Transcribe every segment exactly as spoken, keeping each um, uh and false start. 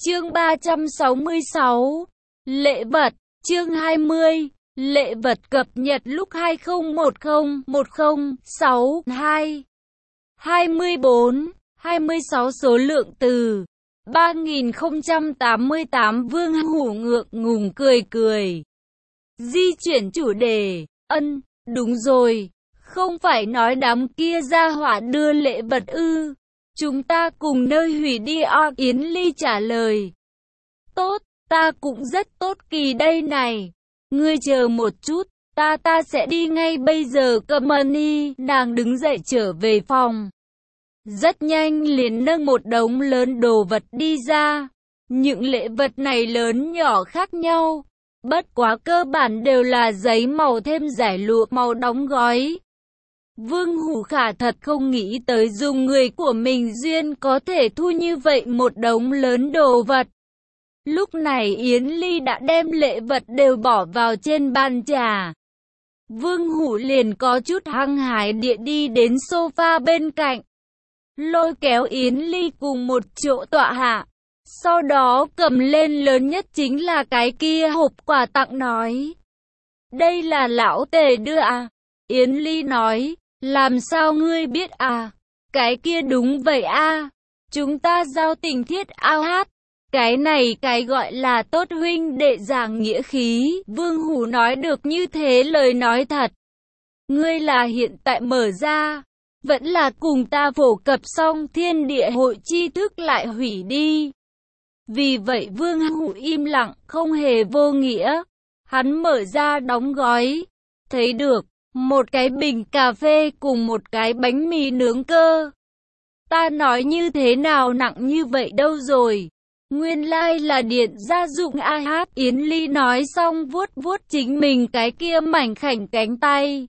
Chương ba trăm sáu mươi sáu. Lễ vật. Chương hai mươi. Lễ vật cập nhật lúc hai không một không một không sáu hai. hai mươi bốn, hai mươi sáu số lượng từ. ba nghìn không trăm tám mươi tám Vương Hủ ngượng ngùng cười cười. Di chuyển chủ đề. Ân, đúng rồi. Không phải nói đám kia ra hỏa đưa lễ vật ư. Chúng ta cùng nơi hủy đi à, Yến Ly trả lời. Tốt, ta cũng rất tốt kỳ đây này. Ngươi chờ một chút, ta ta sẽ đi ngay bây giờ. Company, nàng đứng dậy trở về phòng. Rất nhanh liền nâng một đống lớn đồ vật đi ra. Những lễ vật này lớn nhỏ khác nhau. Bất quá cơ bản đều là giấy màu thêm giải lụa màu đóng gói. Vương Hủ Khả thật không nghĩ tới dùng người của mình duyên có thể thu như vậy một đống lớn đồ vật. Lúc này Yến Ly đã đem lễ vật đều bỏ vào trên bàn trà. Vương Hủ liền có chút hăng hái địa đi đến sofa bên cạnh. Lôi kéo Yến Ly cùng một chỗ tọa hạ. Sau đó cầm lên lớn nhất chính là cái kia hộp quà tặng nói. Đây là lão Tề đưa à? Yến Ly nói. Làm sao ngươi biết à? Cái kia đúng vậy à? Chúng ta giao tình thiết ao hát. Cái này cái gọi là tốt huynh đệ giảng nghĩa khí. Vương Hủ nói được như thế lời nói thật. Ngươi là hiện tại mở ra. Vẫn là cùng ta phổ cập xong thiên địa hội tri thức lại hủy đi. Vì vậy Vương Hủ im lặng không hề vô nghĩa. Hắn mở ra đóng gói. Thấy được. Một cái bình cà phê cùng một cái bánh mì nướng cơ. Ta nói như thế nào nặng như vậy đâu rồi. Nguyên lai like là điện gia dụng a hát. Yến Ly nói xong vuốt vuốt chính mình cái kia mảnh khảnh cánh tay.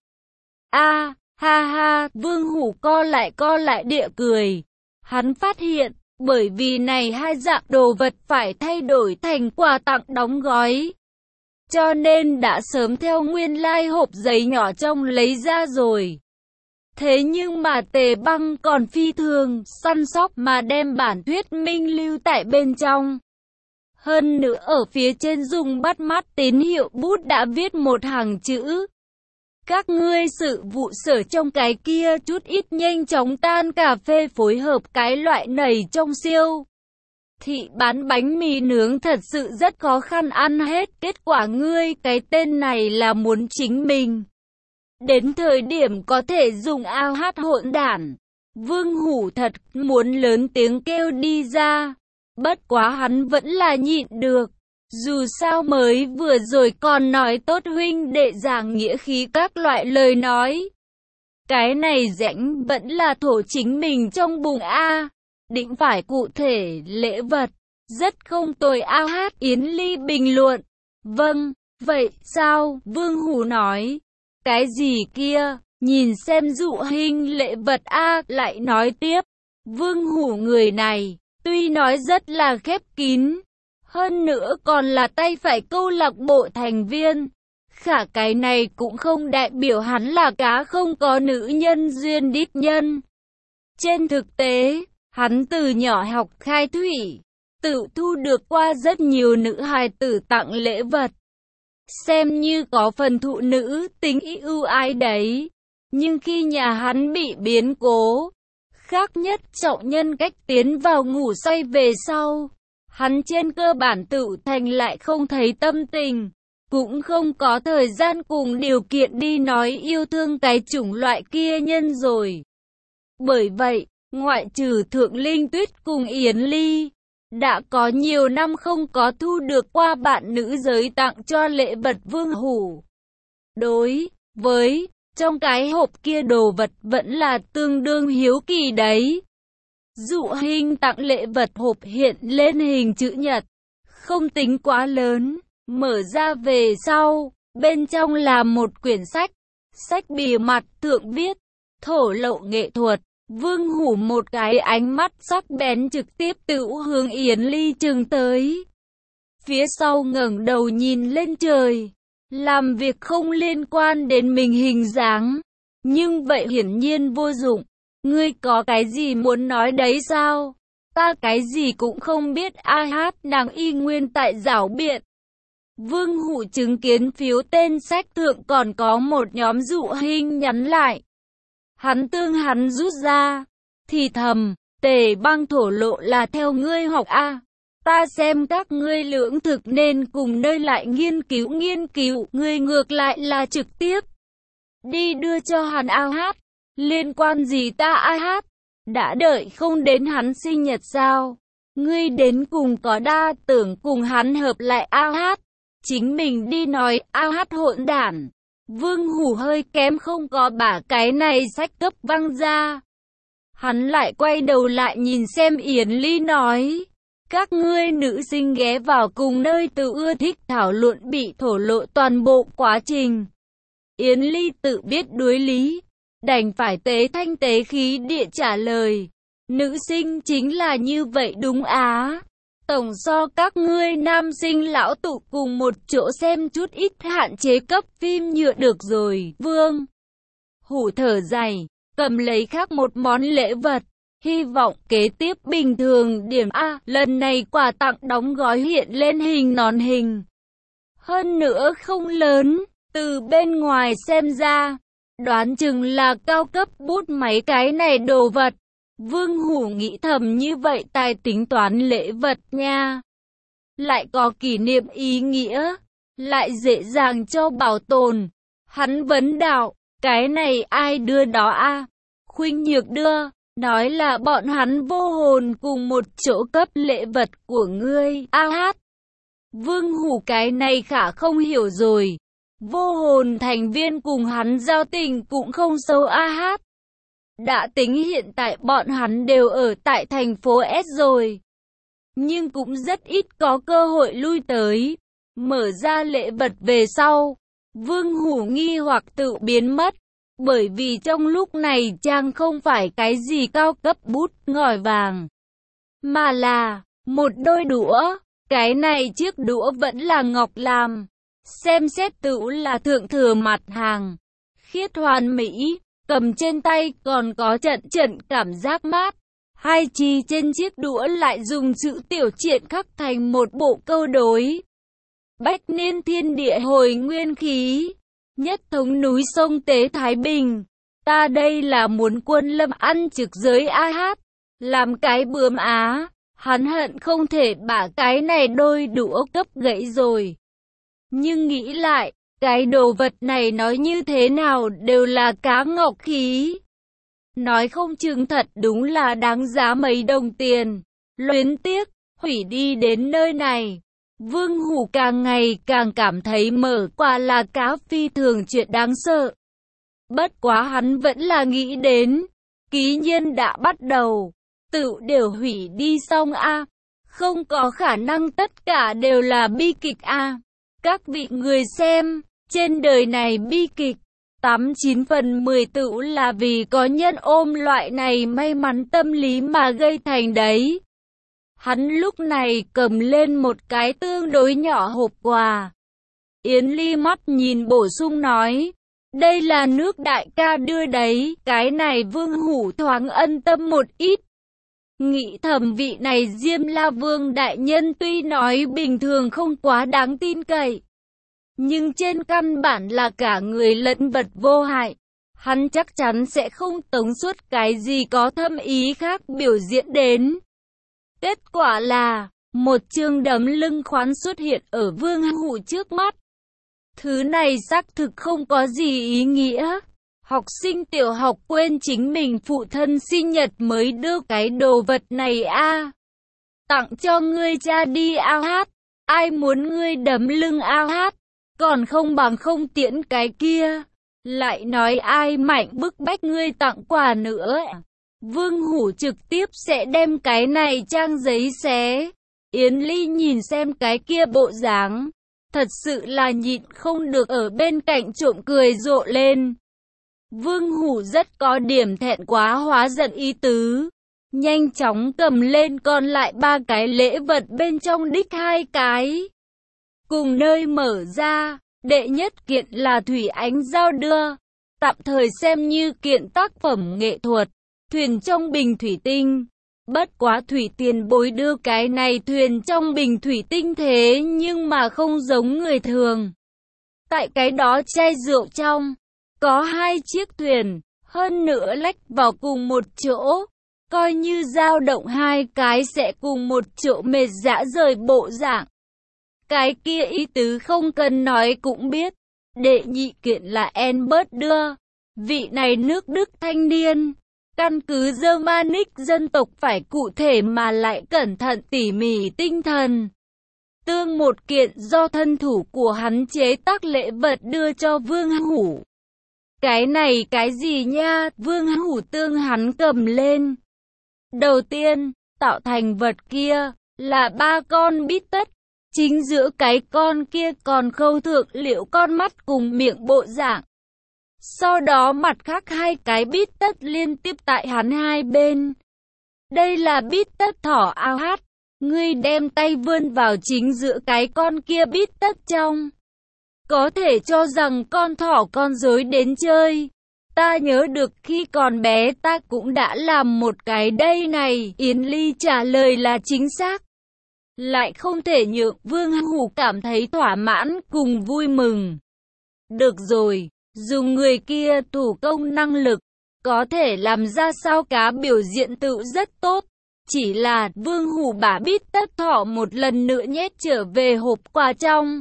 A, ha ha, Vương Hủ co lại co lại địa cười. Hắn phát hiện, bởi vì này hai dạng đồ vật phải thay đổi thành quà tặng đóng gói. Cho nên đã sớm theo nguyên lai like hộp giấy nhỏ trong lấy ra rồi. Thế nhưng mà Tề Băng còn phi thường săn sóc mà đem bản thuyết minh lưu tại bên trong. Hơn nữa ở phía trên dùng bắt mắt tín hiệu bút đã viết một hàng chữ. Các ngươi sự vụ sở trong cái kia chút ít nhanh chóng tan cà phê phối hợp cái loại nầy trong siêu. Thị bán bánh mì nướng thật sự rất khó khăn ăn hết. Kết quả ngươi cái tên này là muốn chính mình. Đến thời điểm có thể dùng ao hát hỗn đản. Vương Hủ thật muốn lớn tiếng kêu đi ra. Bất quá hắn vẫn là nhịn được. Dù sao mới vừa rồi còn nói tốt huynh đệ giảng nghĩa khí các loại lời nói. Cái này rãnh vẫn là thổ chính mình trong bụng A. Định phải cụ thể lễ vật. Rất không tồi ao hát. Yến Ly bình luận. Vâng, vậy sao? Vương Hủ nói. Cái gì kia? Nhìn xem dụ hình lễ vật A. Lại nói tiếp. Vương Hủ người này, tuy nói rất là khép kín. Hơn nữa còn là tay phải câu lạc bộ thành viên. Khả cái này cũng không đại biểu hắn là cá không có nữ nhân duyên đích nhân. Trên thực tế, hắn từ nhỏ học khai thủy, tự thu được qua rất nhiều nữ hài tử tặng lễ vật. Xem như có phần thụ nữ tính ưu ái đấy. Nhưng khi nhà hắn bị biến cố, khác nhất trọng nhân cách tiến vào ngủ say về sau, hắn trên cơ bản tự thành lại không thấy tâm tình, cũng không có thời gian cùng điều kiện đi nói yêu thương cái chủng loại kia nhân rồi. Bởi vậy, ngoại trừ Thượng Linh Tuyết cùng Yến Ly, đã có nhiều năm không có thu được qua bạn nữ giới tặng cho lễ vật Vương Hủ. Đối với trong cái hộp kia đồ vật vẫn là tương đương hiếu kỳ đấy. Dụ hình tặng lễ vật hộp hiện lên hình chữ nhật, không tính quá lớn, mở ra về sau, bên trong là một quyển sách, sách bìa mặt thượng viết, thổ lộ nghệ thuật. Vương Hủ một cái ánh mắt sắc bén trực tiếp tự hướng Yến Ly chừng tới. Phía sau ngẩng đầu nhìn lên trời, làm việc không liên quan đến mình hình dáng, nhưng vậy hiển nhiên vô dụng. Ngươi có cái gì muốn nói đấy sao? Ta cái gì cũng không biết. A hát nàng y nguyên tại giảo biện. Vương Hủ chứng kiến phiếu tên sách thượng còn có một nhóm dụ hình nhắn lại. Hắn tương hắn rút ra, thì thầm, Tề Băng thổ lộ là theo ngươi học a. Ta xem các ngươi lưỡng thực nên cùng nơi lại nghiên cứu nghiên cứu, ngươi ngược lại là trực tiếp đi đưa cho hắn A hát. Liên quan gì ta A hát? Đã đợi không đến hắn sinh nhật sao? Ngươi đến cùng có đa tưởng cùng hắn hợp lại A hát. Chính mình đi nói A hát hỗn đản. Vương Hủ hơi kém không có bả cái này sách cấp văng ra. Hắn lại quay đầu lại nhìn xem Yến Ly nói. Các ngươi nữ sinh ghé vào cùng nơi tự ưa thích thảo luận bị thổ lộ toàn bộ quá trình. Yến Ly tự biết đối lý, đành phải tế thanh tế khí địa trả lời. Nữ sinh chính là như vậy đúng á. Tổng so các ngươi nam sinh lão tụ cùng một chỗ xem chút ít hạn chế cấp phim nhựa được rồi. Vương Hủ thở dài, cầm lấy khác một món lễ vật. Hy vọng kế tiếp bình thường điểm A, lần này quà tặng đóng gói hiện lên hình nón hình. Hơn nữa không lớn, từ bên ngoài xem ra, đoán chừng là cao cấp bút máy cái này đồ vật. Vương Hủ nghĩ thầm như vậy tài tính toán lễ vật nha. Lại có kỷ niệm ý nghĩa, lại dễ dàng cho bảo tồn. Hắn vấn đạo, cái này ai đưa đó a? Khuynh Nhược đưa. Nói là bọn hắn vô hồn cùng một chỗ cấp lễ vật của ngươi, A hát. Vương Hủ cái này khả không hiểu rồi. Vô hồn thành viên cùng hắn giao tình cũng không sâu A hát. Đã tính hiện tại bọn hắn đều ở tại thành phố S rồi. Nhưng cũng rất ít có cơ hội lui tới. Mở ra lễ vật về sau. Vương Hủ nghi hoặc tự biến mất. Bởi vì trong lúc này trang không phải cái gì cao cấp bút ngòi vàng, mà là một đôi đũa. Cái này chiếc đũa vẫn là ngọc làm. Xem xét tự là thượng thừa mặt hàng. Khiết hoàn mỹ, cầm trên tay còn có trận trận cảm giác mát. Hai chi trên chiếc đũa lại dùng chữ tiểu triện khắc thành một bộ câu đối. Bách niên thiên địa hồi nguyên khí. Nhất thống núi sông tế Thái Bình. Ta đây là muốn quân lâm ăn trực giới A hát. Làm cái bướm á. Hắn hận không thể bả cái này đôi đũa cấp gãy rồi. Nhưng nghĩ lại, cái đồ vật này nói như thế nào đều là cá ngọc khí. Nói không chừng thật đúng là đáng giá mấy đồng tiền. Luyến tiếc, hủy đi đến nơi này. Vương Hủ càng ngày càng cảm thấy mở quả là cá phi thường chuyện đáng sợ. Bất quá hắn vẫn là nghĩ đến, ký nhiên đã bắt đầu, tự đều hủy đi xong a, không có khả năng tất cả đều là bi kịch a. Các vị người xem, trên đời này bi kịch, tám chín phần mười tự là vì có nhân ôm loại này may mắn tâm lý mà gây thành đấy. Hắn lúc này cầm lên một cái tương đối nhỏ hộp quà. Yến Ly mắt nhìn bổ sung nói, đây là nước đại ca đưa đấy, cái này Vương Hủ thoáng ân tâm một ít. Nghĩ thầm vị này Diêm La Vương đại nhân tuy nói bình thường không quá đáng tin cậy, nhưng trên căn bản là cả người lẫn vật vô hại. Hắn chắc chắn sẽ không tống suốt cái gì có thâm ý khác biểu diễn đến. Kết quả là, một chương đấm lưng khoán xuất hiện ở Vương Hủ trước mắt. Thứ này xác thực không có gì ý nghĩa. Học sinh tiểu học quên chính mình phụ thân sinh nhật mới đưa cái đồ vật này a. Tặng cho ngươi cha đi A hát. Ai muốn ngươi đấm lưng A hát. Còn không bằng không tiễn cái kia. Lại nói ai mạnh bức bách ngươi tặng quà nữa. Vương Hủ trực tiếp sẽ đem cái này trang giấy xé. Yến Ly nhìn xem cái kia bộ dáng, thật sự là nhịn không được ở bên cạnh trộm cười rộ lên. Vương Hủ rất có điểm thẹn quá hóa giận ý tứ. Nhanh chóng cầm lên còn lại ba cái lễ vật bên trong đích hai cái. Cùng nơi mở ra, đệ nhất kiện là thủy ánh giao đưa. Tạm thời xem như kiện tác phẩm nghệ thuật. Thuyền trong bình thủy tinh. Bất quá Thủy tiền bối đưa cái này thuyền trong bình thủy tinh thế nhưng mà không giống người thường. Tại cái đó chai rượu trong, có hai chiếc thuyền, hơn nữa lách vào cùng một chỗ. Coi như dao động hai cái sẽ cùng một chỗ mệt dã rời bộ dạng. Cái kia ý tứ không cần nói cũng biết. Đệ nhị kiện là Albert đưa. Vị này nước Đức thanh niên. Căn cứ Germanic dân tộc phải cụ thể mà lại cẩn thận tỉ mỉ tinh thần. Tương một kiện do thân thủ của hắn chế tác lễ vật đưa cho Vương Hủ. Cái này cái gì nha? Vương Hủ tương hắn cầm lên. Đầu tiên, tạo thành vật kia, là ba con bít tất. Chính giữa cái con kia còn khâu thượng liệu con mắt cùng miệng bộ dạng. Sau đó mặt khác hai cái bít tất liên tiếp tại hắn hai bên. Đây là bít tất thỏ ao hát. Ngươi đem tay vươn vào chính giữa cái con kia bít tất trong. Có thể cho rằng con thỏ con rối đến chơi. Ta nhớ được khi còn bé ta cũng đã làm một cái đây này. Yến Ly trả lời là chính xác. Lại không thể nhượng Vương Hủ cảm thấy thỏa mãn cùng vui mừng. Được rồi, dùng người kia thủ công năng lực, có thể làm ra sao cá biểu diễn tự rất tốt. Chỉ là Vương Hủ bả bít tất thỏ một lần nữa nhét trở về hộp quà trong.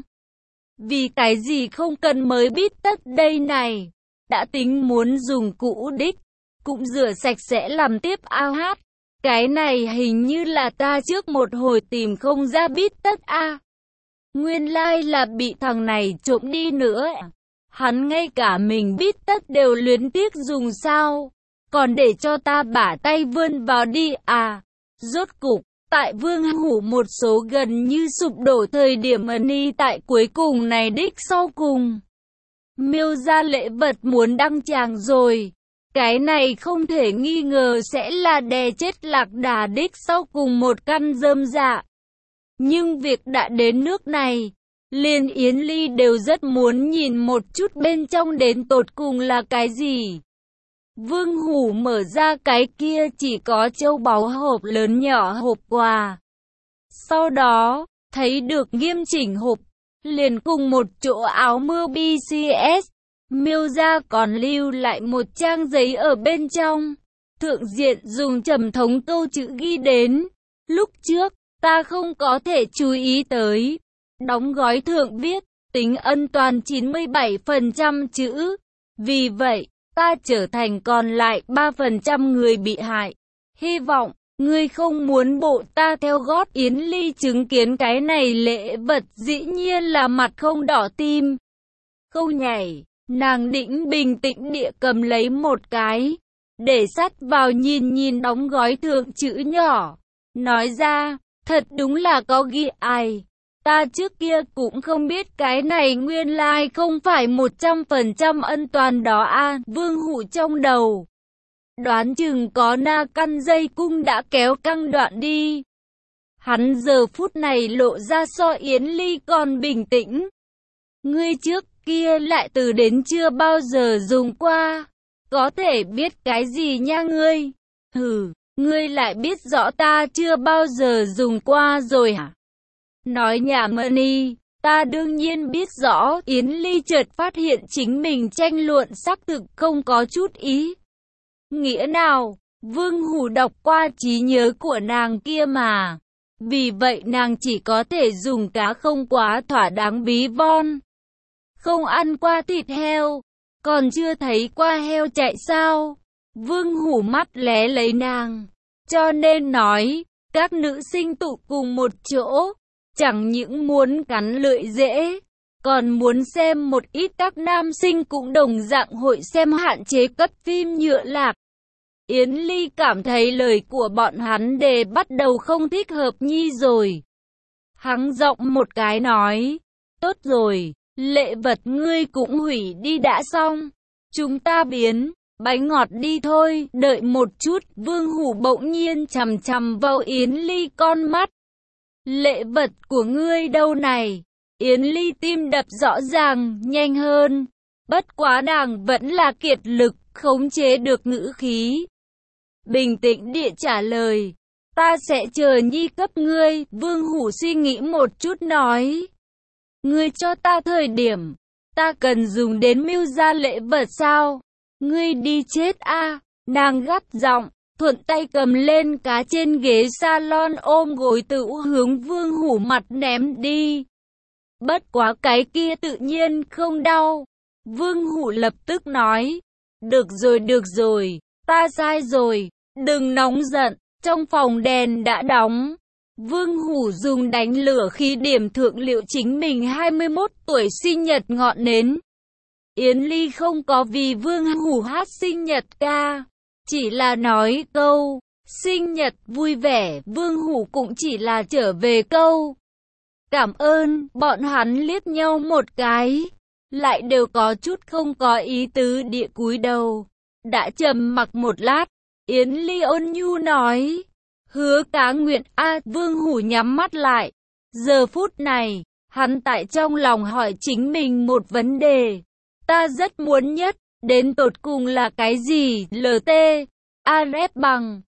Vì cái gì không cần mới bít tất đây này. Đã tính muốn dùng cũ đích, cũng rửa sạch sẽ làm tiếp ao hát. Cái này hình như là ta trước một hồi tìm không ra bít tất a. Nguyên lai like là bị thằng này trộm đi nữa. Hắn ngay cả mình bít tất đều luyến tiếc dùng sao. Còn để cho ta bả tay vươn vào đi à. Rốt cục, tại Vương Hủ một số gần như sụp đổ thời điểm ẩn y tại cuối cùng này đích sau cùng. Miêu ra lễ vật muốn đăng tràng rồi. Cái này không thể nghi ngờ sẽ là đè chết lạc đà đích sau cùng một căn rơm dạ. Nhưng việc đã đến nước này, liền Yến Ly đều rất muốn nhìn một chút bên trong đến tột cùng là cái gì. Vương Hủ mở ra cái kia chỉ có châu báu hộp lớn nhỏ hộp quà. Sau đó, thấy được nghiêm chỉnh hộp, liền cùng một chỗ áo mưa bê xê ét. Miêu ra còn lưu lại một trang giấy ở bên trong. Thượng diện dùng trầm thống câu chữ ghi đến. Lúc trước, ta không có thể chú ý tới. Đóng gói thượng viết, tính an toàn chín mươi bảy phần trăm chữ. Vì vậy, ta trở thành còn lại ba phần trăm người bị hại. Hy vọng, ngươi không muốn bộ ta theo gót. Yến Ly chứng kiến cái này lễ vật dĩ nhiên là mặt không đỏ tim. Không nhảy. Nàng định bình tĩnh địa cầm lấy một cái, để sát vào nhìn nhìn đóng gói thượng chữ nhỏ. Nói ra, thật đúng là có ghi ai. Ta trước kia cũng không biết cái này nguyên lai like không phải một trăm phần trăm an toàn đó a. À, Vương Hủ trong đầu. Đoán chừng có na căn dây cung đã kéo căng đoạn đi. Hắn giờ phút này lộ ra so Yến Ly còn bình tĩnh. Ngươi trước kia lại từ đến chưa bao giờ dùng qua. Có thể biết cái gì nha ngươi? Hừ, ngươi lại biết rõ ta chưa bao giờ dùng qua rồi hả? Nói nhảm đi, ta đương nhiên biết rõ. Yến Ly chợt phát hiện chính mình tranh luận xác thực không có chút ý nghĩa nào. Vương Hủ đọc qua trí nhớ của nàng kia mà. Vì vậy nàng chỉ có thể dùng cá không quá thỏa đáng ví von. Không ăn qua thịt heo, còn chưa thấy qua heo chạy sao? Vương Hủ mắt lé lấy nàng, cho nên nói, các nữ sinh tụ cùng một chỗ, chẳng những muốn cắn lưỡi dễ, còn muốn xem một ít các nam sinh cũng đồng dạng hội xem hạn chế cất phim nhựa lạc. Yến Ly cảm thấy lời của bọn hắn đề bắt đầu không thích hợp nhi rồi. Hắn giọng một cái nói, tốt rồi. Lễ vật ngươi cũng hủy đi đã xong. Chúng ta biến bánh ngọt đi thôi. Đợi một chút. Vương Hủ bỗng nhiên chằm chằm vào Yến Ly con mắt. Lễ vật của ngươi đâu này? Yến Ly tim đập rõ ràng nhanh hơn. Bất quá nàng vẫn là kiệt lực khống chế được ngữ khí. Bình tĩnh địa trả lời. Ta sẽ chờ nhi cấp ngươi. Vương Hủ suy nghĩ một chút nói. Ngươi cho ta thời điểm. Ta cần dùng đến mưu ra lễ vật sao? Ngươi đi chết a. Nàng gắt giọng, thuận tay cầm lên cá trên ghế salon ôm gối tự hướng Vương Hủ mặt ném đi. Bất quá cái kia tự nhiên không đau. Vương Hủ lập tức nói. Được rồi được rồi, ta sai rồi, đừng nóng giận. Trong phòng đèn đã đóng. Vương Hủ dùng đánh lửa khi điểm thượng liệu chính mình hai mươi mốt tuổi sinh nhật ngọn nến. Yến Ly không có vì Vương Hủ hát sinh nhật ca, chỉ là nói câu sinh nhật vui vẻ. Vương Hủ cũng chỉ là trở về câu cảm ơn. Bọn hắn liếc nhau một cái, lại đều có chút không có ý tứ địa cúi đầu. Đã trầm mặc một lát, Yến Ly ôn nhu nói, hứa cá nguyện a. Vương Hủ nhắm mắt lại. Giờ phút này, hắn tại trong lòng hỏi chính mình một vấn đề. Ta rất muốn nhất, đến tột cùng là cái gì? lờ tê a rép bằng